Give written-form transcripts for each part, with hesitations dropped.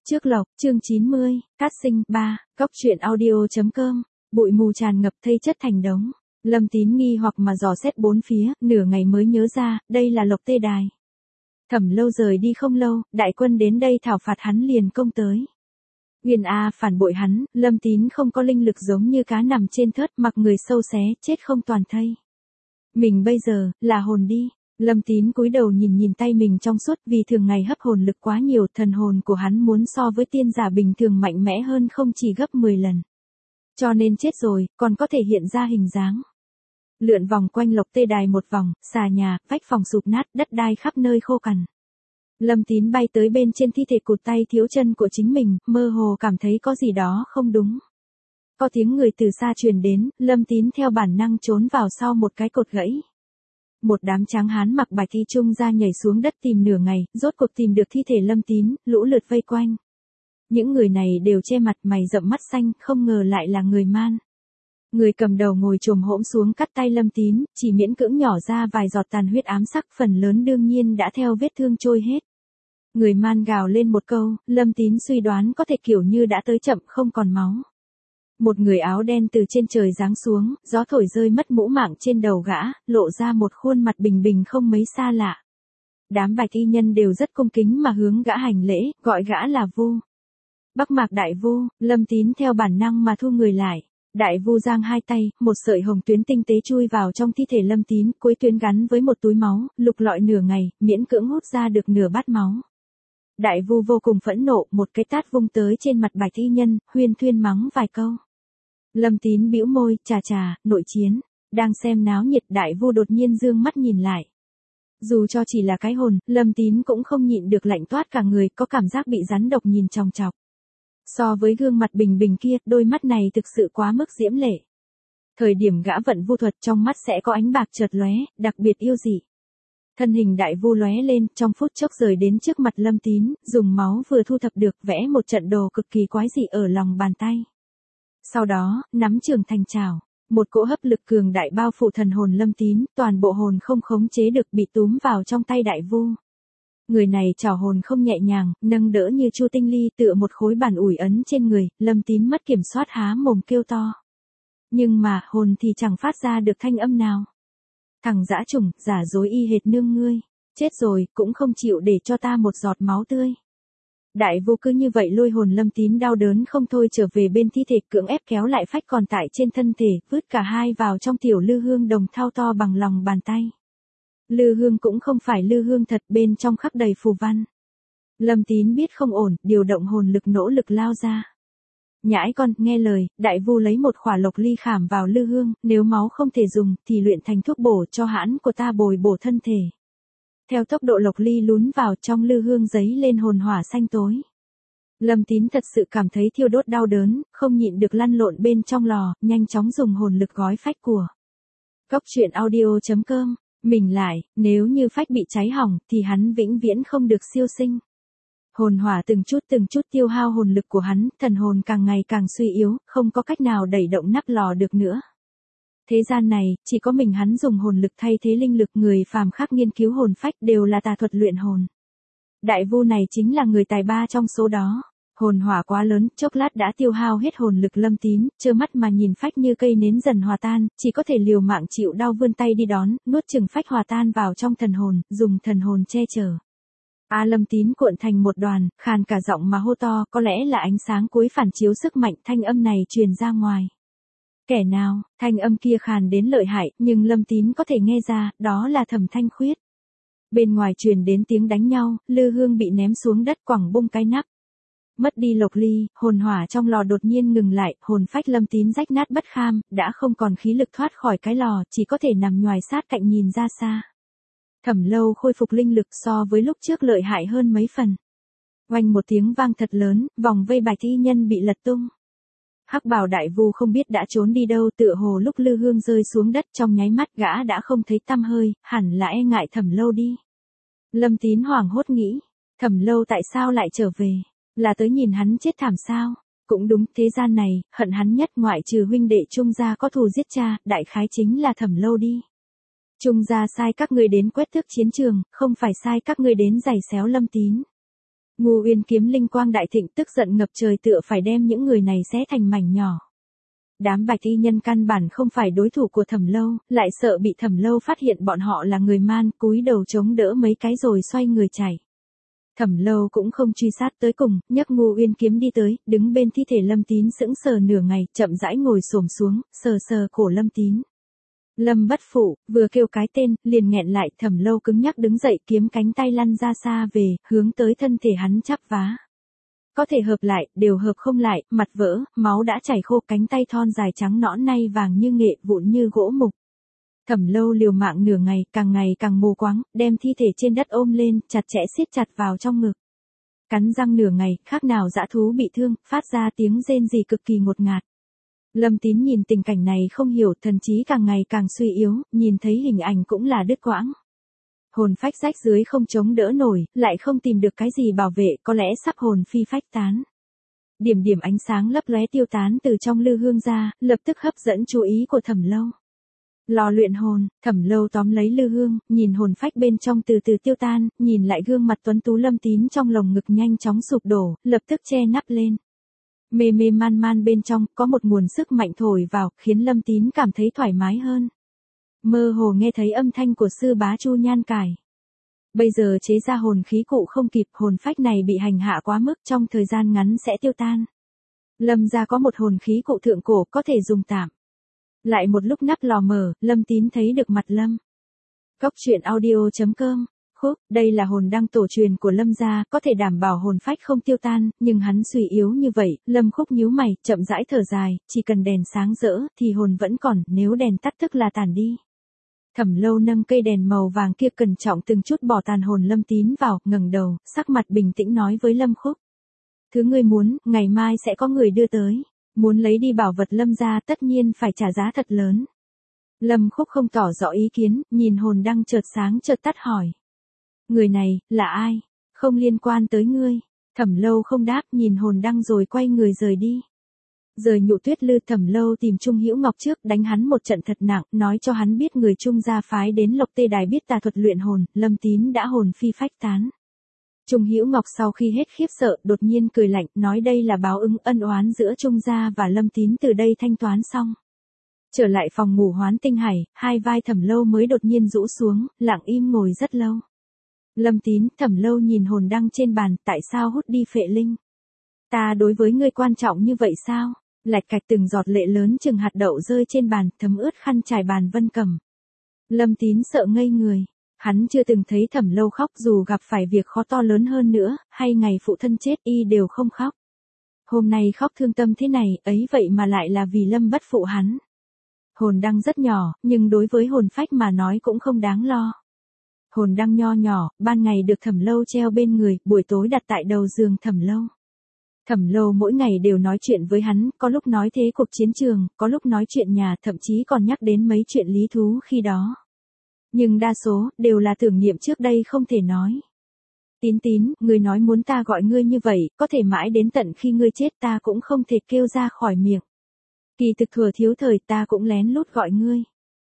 Trước lộc, chương 90, cát sinh, 3, cóc truyện audio.com, bụi mù tràn ngập thây chất thành đống. Lâm Tín nghi hoặc mà dò xét bốn phía, nửa ngày mới nhớ ra, đây là Lộc Tê Đài. Thẩm Lâu rời đi không lâu, đại quân đến đây thảo phạt hắn liền công tới. Uyên A phản bội hắn, Lâm Tín không có linh lực giống như cá nằm trên thớt mặc người sâu xé, chết không toàn thây. Mình bây giờ, là hồn đi. Lâm Tín cúi đầu nhìn nhìn tay mình trong suốt vì thường ngày hấp hồn lực quá nhiều, thần hồn của hắn muốn so với tiên giả bình thường mạnh mẽ hơn không chỉ gấp 10 lần. Cho nên chết rồi, còn có thể hiện ra hình dáng. Lượn vòng quanh Lộc Tê Đài một vòng, xà nhà, vách phòng sụp nát, đất đai khắp nơi khô cằn. Lâm Tín bay tới bên trên thi thể cụt tay thiếu chân của chính mình, mơ hồ cảm thấy có gì đó không đúng. Có tiếng người từ xa truyền đến, Lâm Tín theo bản năng trốn vào sau một cái cột gãy. Một đám tráng hán mặc bạch y trung ra nhảy xuống đất tìm nửa ngày, rốt cuộc tìm được thi thể Lâm Tín, lũ lượt vây quanh. Những người này đều che mặt mày rậm mắt xanh, không ngờ lại là người Man. Người cầm đầu ngồi chồm hỗn xuống cắt tay Lâm Tín, chỉ miễn cưỡng nhỏ ra vài giọt tàn huyết ám sắc, phần lớn đương nhiên đã theo vết thương trôi hết. Người Man gào lên một câu, Lâm Tín suy đoán có thể kiểu như đã tới chậm không còn máu. Một người áo đen từ trên trời giáng xuống, gió thổi rơi mất mũ mạng trên đầu gã, lộ ra một khuôn mặt bình bình không mấy xa lạ. Đám bạch y nhân đều rất cung kính mà hướng gã hành lễ, gọi gã là Vu. Bắc Mạc Đại Vu. Lâm Tín theo bản năng mà thu người lại. Đại Vu giang hai tay, một sợi hồng tuyến tinh tế chui vào trong thi thể Lâm Tín, cuối tuyến gắn với một túi máu, lục lọi nửa ngày, miễn cưỡng hút ra được nửa bát máu. Đại Vu vô cùng phẫn nộ, một cái tát vung tới trên mặt bạch y nhân, huyên thuyên mắng vài câu. Lâm Tín bĩu môi, chà, nội chiến. Đang xem náo nhiệt, Đại Vu đột nhiên dương mắt nhìn lại. Dù cho chỉ là cái hồn, Lâm Tín cũng không nhịn được lạnh toát cả người, có cảm giác bị rắn độc nhìn chòng chọc. So với gương mặt bình bình kia, đôi mắt này thực sự quá mức diễm lệ. Thời điểm gã vận vu thuật trong mắt sẽ có ánh bạc chợt lóe, đặc biệt yêu dị. Thân hình Đại Vu lóe lên, trong phút chốc rời đến trước mặt Lâm Tín, dùng máu vừa thu thập được vẽ một trận đồ cực kỳ quái dị ở lòng bàn tay. Sau đó, nắm trường thành trảo, một cỗ hấp lực cường đại bao phủ thần hồn Lâm Tín, toàn bộ hồn không khống chế được bị túm vào trong tay Đại Vu. Người này trảo hồn không nhẹ nhàng, nâng đỡ như Chu Tinh Ly tựa một khối bản ủi ấn trên người, Lâm Tín mất kiểm soát há mồm kêu to. Nhưng mà, hồn thì chẳng phát ra được thanh âm nào. Thằng dã chủng, giả dối y hệt nương ngươi. Chết rồi, cũng không chịu để cho ta một giọt máu tươi. Đại Vu cứ như vậy lôi hồn Lâm Tín đau đớn không thôi trở về bên thi thể, cưỡng ép kéo lại phách còn tại trên thân thể, vứt cả hai vào trong tiểu lư hương đồng thau to bằng lòng bàn tay. Lư hương cũng không phải lư hương thật, bên trong khắc đầy phù văn. Lâm Tín biết không ổn, điều động hồn lực nỗ lực lao ra. Nhãi con, nghe lời, Đại Vu lấy một khỏa lộc ly khảm vào lư hương, nếu máu không thể dùng, thì luyện thành thuốc bổ cho hãn của ta bồi bổ thân thể. Theo tốc độ lộc ly lún vào trong lư hương giấy lên hồn hỏa xanh tối. Lâm Tín thật sự cảm thấy thiêu đốt đau đớn, không nhịn được lăn lộn bên trong lò, nhanh chóng dùng hồn lực gói phách của. Cóc truyện audio.com, mình lại, nếu như phách bị cháy hỏng, thì hắn vĩnh viễn không được siêu sinh. Hồn hỏa từng chút tiêu hao hồn lực của hắn, thần hồn càng ngày càng suy yếu, không có cách nào đẩy động nắp lò được nữa. Thế gian này, chỉ có mình hắn dùng hồn lực thay thế linh lực, người phàm khác nghiên cứu hồn phách đều là tà thuật luyện hồn. Đại Vu này chính là người tài ba trong số đó. Hồn hỏa quá lớn, chốc lát đã tiêu hao hết hồn lực Lâm Tín, trơ mắt mà nhìn phách như cây nến dần hòa tan, chỉ có thể liều mạng chịu đau vươn tay đi đón, nuốt chừng phách hòa tan vào trong thần hồn, dùng thần hồn che chở. Lâm Tín cuộn thành một đoàn, khàn cả giọng mà hô to, có lẽ là ánh sáng cuối phản chiếu sức mạnh, thanh âm này truyền ra ngoài. Kẻ nào? Thanh âm kia khàn đến lợi hại, nhưng Lâm Tín có thể nghe ra, đó là Thẩm Thanh Khuyết. Bên ngoài truyền đến tiếng đánh nhau, lư hương bị ném xuống đất quẳng bung cái nắp. Mất đi lộc ly, hồn hỏa trong lò đột nhiên ngừng lại, hồn phách Lâm Tín rách nát bất kham, đã không còn khí lực thoát khỏi cái lò, chỉ có thể nằm nhoài sát cạnh nhìn ra xa. Thẩm Lâu khôi phục linh lực so với lúc trước lợi hại hơn mấy phần. Oanh một tiếng vang thật lớn, vòng vây bạch y nhân bị lật tung. Hắc bào Đại Vu không biết đã trốn đi đâu, tựa hồ lúc lư hương rơi xuống đất trong nháy mắt gã đã không thấy tăm hơi, hẳn là e ngại Thẩm Lâu đi. Lâm Tín hoảng hốt nghĩ, Thẩm Lâu tại sao lại trở về, là tới nhìn hắn chết thảm sao? Cũng đúng, thế gian này, hận hắn nhất ngoại trừ huynh đệ Trung gia có thù giết cha, đại khái chính là Thẩm Lâu đi. Trung gia sai các ngươi đến quét tước chiến trường, không phải sai các ngươi đến giày xéo Lâm Tín. Ngô Uyên kiếm linh quang đại thịnh, tức giận ngập trời tựa phải đem những người này xé thành mảnh nhỏ. Đám bạch y nhân căn bản không phải đối thủ của Thẩm Lâu, lại sợ bị Thẩm Lâu phát hiện bọn họ là người man, cúi đầu chống đỡ mấy cái rồi xoay người chạy. Thẩm Lâu cũng không truy sát tới cùng, nhấc Ngô Uyên kiếm đi tới, đứng bên thi thể Lâm Tín sững sờ nửa ngày, chậm rãi ngồi xổm xuống, sờ sờ cổ Lâm Tín. Lâm Bất Phụ, vừa kêu cái tên, liền nghẹn lại. Thẩm Lâu cứng nhắc đứng dậy, kiếm cánh tay lăn ra xa về, hướng tới thân thể hắn chắp vá. Có thể hợp lại, đều hợp không lại, mặt vỡ, máu đã chảy khô, cánh tay thon dài trắng nõn nay vàng như nghệ, vụn như gỗ mục. Thẩm Lâu liều mạng nửa ngày càng mù quáng, đem thi thể trên đất ôm lên, chặt chẽ siết chặt vào trong ngực. Cắn răng nửa ngày, khác nào dã thú bị thương, phát ra tiếng rên rỉ cực kỳ ngột ngạt. Lâm Tín nhìn tình cảnh này không hiểu, thần trí càng ngày càng suy yếu, nhìn thấy hình ảnh cũng là đứt quãng. Hồn phách rách dưới không chống đỡ nổi, lại không tìm được cái gì bảo vệ, có lẽ sắp hồn phi phách tán. Điểm điểm ánh sáng lấp lóe tiêu tán từ trong lư hương ra, lập tức hấp dẫn chú ý của Thẩm Lâu. Lò luyện hồn, Thẩm Lâu tóm lấy lư hương, nhìn hồn phách bên trong từ từ tiêu tan, nhìn lại gương mặt tuấn tú Lâm Tín trong lồng ngực nhanh chóng sụp đổ, lập tức che nắp lên. Mê mê man man bên trong, có một nguồn sức mạnh thổi vào, khiến Lâm Tín cảm thấy thoải mái hơn. Mơ hồ nghe thấy âm thanh của sư bá Chu Nhan Cải. Bây giờ chế ra hồn khí cụ không kịp, hồn phách này bị hành hạ quá mức, trong thời gian ngắn sẽ tiêu tan. Lâm gia có một hồn khí cụ thượng cổ có thể dùng tạm. Lại một lúc nắp lò mở, Lâm Tín thấy được mặt Lâm. Cốc truyện audio.com. Khúc, đây là hồn đăng tổ truyền của Lâm gia, có thể đảm bảo hồn phách không tiêu tan, nhưng hắn suy yếu như vậy. Lâm Khúc nhíu mày, chậm rãi thở dài, chỉ cần đèn sáng rỡ thì hồn vẫn còn, nếu đèn tắt tức là tàn đi. Thẩm Lâu nâng cây đèn màu vàng kia cẩn trọng từng chút bỏ tàn hồn Lâm Tín vào, ngẩng đầu, sắc mặt bình tĩnh nói với Lâm Khúc. Thứ ngươi muốn, ngày mai sẽ có người đưa tới. Muốn lấy đi bảo vật Lâm gia tất nhiên phải trả giá thật lớn. Lâm Khúc không tỏ rõ ý kiến, nhìn hồn đăng chợt sáng chợt tắt hỏi. Người này, là ai? Không liên quan tới ngươi. Thẩm Lâu không đáp, nhìn hồn đăng rồi quay người rời đi. Rời Nhụ Tuyết Lư, Thẩm Lâu tìm Trung Hữu Ngọc trước, đánh hắn một trận thật nặng, nói cho hắn biết người Trung gia phái đến Lộc Tê Đài biết tà thuật luyện hồn, Lâm Tín đã hồn phi phách tán. Trung Hữu Ngọc sau khi hết khiếp sợ, đột nhiên cười lạnh, nói đây là báo ứng ân oán giữa Trung gia và Lâm Tín từ đây thanh toán xong. Trở lại phòng ngủ Hoán Tinh Hải, hai vai Thẩm Lâu mới đột nhiên rũ xuống, lặng im ngồi rất lâu. Lâm Tín, Thẩm Lâu nhìn hồn đăng trên bàn, tại sao hút đi phệ linh? Ta đối với ngươi quan trọng như vậy sao? Lạch cạch từng giọt lệ lớn chừng hạt đậu rơi trên bàn, thấm ướt khăn trải bàn Vân Cầm. Lâm Tín sợ ngây người. Hắn chưa từng thấy Thẩm Lâu khóc, dù gặp phải việc khó to lớn hơn nữa, hay ngày phụ thân chết y đều không khóc. Hôm nay khóc thương tâm thế này, ấy vậy mà lại là vì Lâm Bất Phụ hắn. Hồn đăng rất nhỏ, nhưng đối với hồn phách mà nói cũng không đáng lo. Hồn đăng nho nhỏ, ban ngày được Thẩm Lâu treo bên người, buổi tối đặt tại đầu giường Thẩm Lâu. Thẩm Lâu mỗi ngày đều nói chuyện với hắn, có lúc nói thế cuộc chiến trường, có lúc nói chuyện nhà, thậm chí còn nhắc đến mấy chuyện lý thú khi đó. Nhưng đa số, đều là tưởng niệm trước đây không thể nói. Tín Tín, ngươi nói muốn ta gọi ngươi như vậy, có thể mãi đến tận khi ngươi chết ta cũng không thể kêu ra khỏi miệng. Kỳ thực thừa thiếu thời ta cũng lén lút gọi ngươi.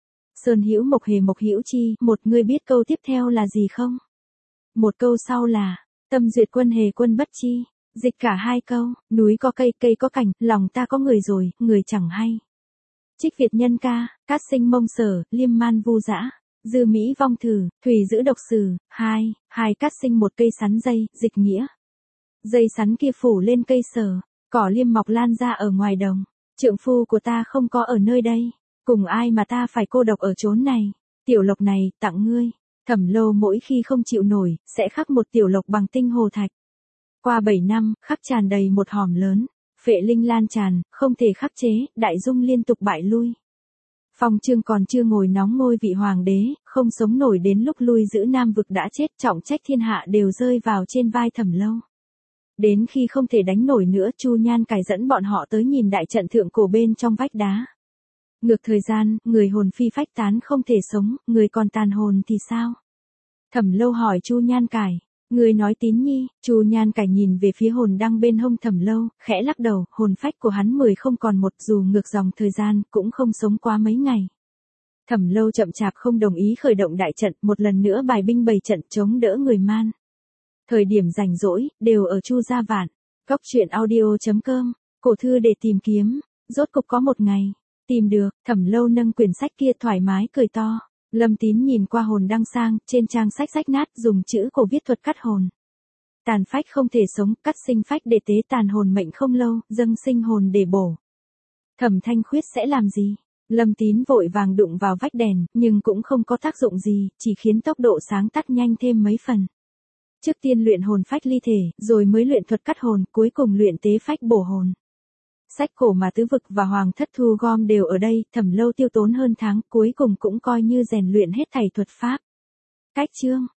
Sơn Hữu Mộc Hề Mộc Hữu Chi, một ngươi biết câu tiếp theo là gì không? Một câu sau là, tâm duyệt quân hề quân bất chi. Dịch cả hai câu, núi có cây, cây có cành, lòng ta có người rồi, người chẳng hay. Trích Việt nhân ca, cát sinh mông sở, liêm man vu dã. Dư Mỹ vong thử, thủy giữ độc sử, hai cát sinh một cây sắn dây, dịch nghĩa. Dây sắn kia phủ lên cây sở, cỏ liêm mọc lan ra ở ngoài đồng. Trượng phu của ta không có ở nơi đây, cùng ai mà ta phải cô độc ở chốn này. Tiểu lộc này, tặng ngươi. Thẩm Lâu mỗi khi không chịu nổi, sẽ khắc một tiểu lộc bằng tinh hồ thạch. Qua 7 năm, khắc tràn đầy một hòm lớn. Phệ linh lan tràn, không thể khắc chế, Đại Dung liên tục bại lui. Phong Trương còn chưa ngồi nóng ngôi vị hoàng đế, không sống nổi đến lúc lui giữ Nam vực đã chết, trọng trách thiên hạ đều rơi vào trên vai Thẩm Lâu. Đến khi không thể đánh nổi nữa, Chu Nhan Cải dẫn bọn họ tới nhìn đại trận thượng cổ bên trong vách đá. Ngược thời gian, người hồn phi phách tán không thể sống, người còn tàn hồn thì sao? Thẩm Lâu hỏi Chu Nhan Cải. Người nói Tín nhi, Chu Nhan Cải nhìn về phía hồn đăng bên hông Thẩm Lâu, khẽ lắc đầu, hồn phách của hắn 10 không còn một, dù ngược dòng thời gian, cũng không sống quá mấy ngày. Thẩm Lâu chậm chạp không đồng ý khởi động đại trận, một lần nữa bài binh bày trận chống đỡ người man. Thời điểm rảnh rỗi, đều ở Chu Gia Vạn. Góc truyện audio.com, cổ thư để tìm kiếm. Rốt cục có một ngày. Tìm được, Thẩm Lâu nâng quyển sách kia thoải mái cười to. Lâm Tín nhìn qua hồn đăng sang, trên trang sách rách nát dùng chữ cổ viết thuật cắt hồn. Tàn phách không thể sống, cắt sinh phách để tế tàn hồn mệnh không lâu, dâng sinh hồn để bổ. Thẩm Thanh Khuyết sẽ làm gì? Lâm Tín vội vàng đụng vào vách đèn, nhưng cũng không có tác dụng gì, chỉ khiến tốc độ sáng tắt nhanh thêm mấy phần. Trước tiên luyện hồn phách ly thể, rồi mới luyện thuật cắt hồn, cuối cùng luyện tế phách bổ hồn. Sách cổ mà Tứ Vực và Hoàng Thất thu gom đều ở đây, Thẩm Lâu tiêu tốn hơn tháng, cuối cùng cũng coi như rèn luyện hết thảy thuật pháp. Cách chương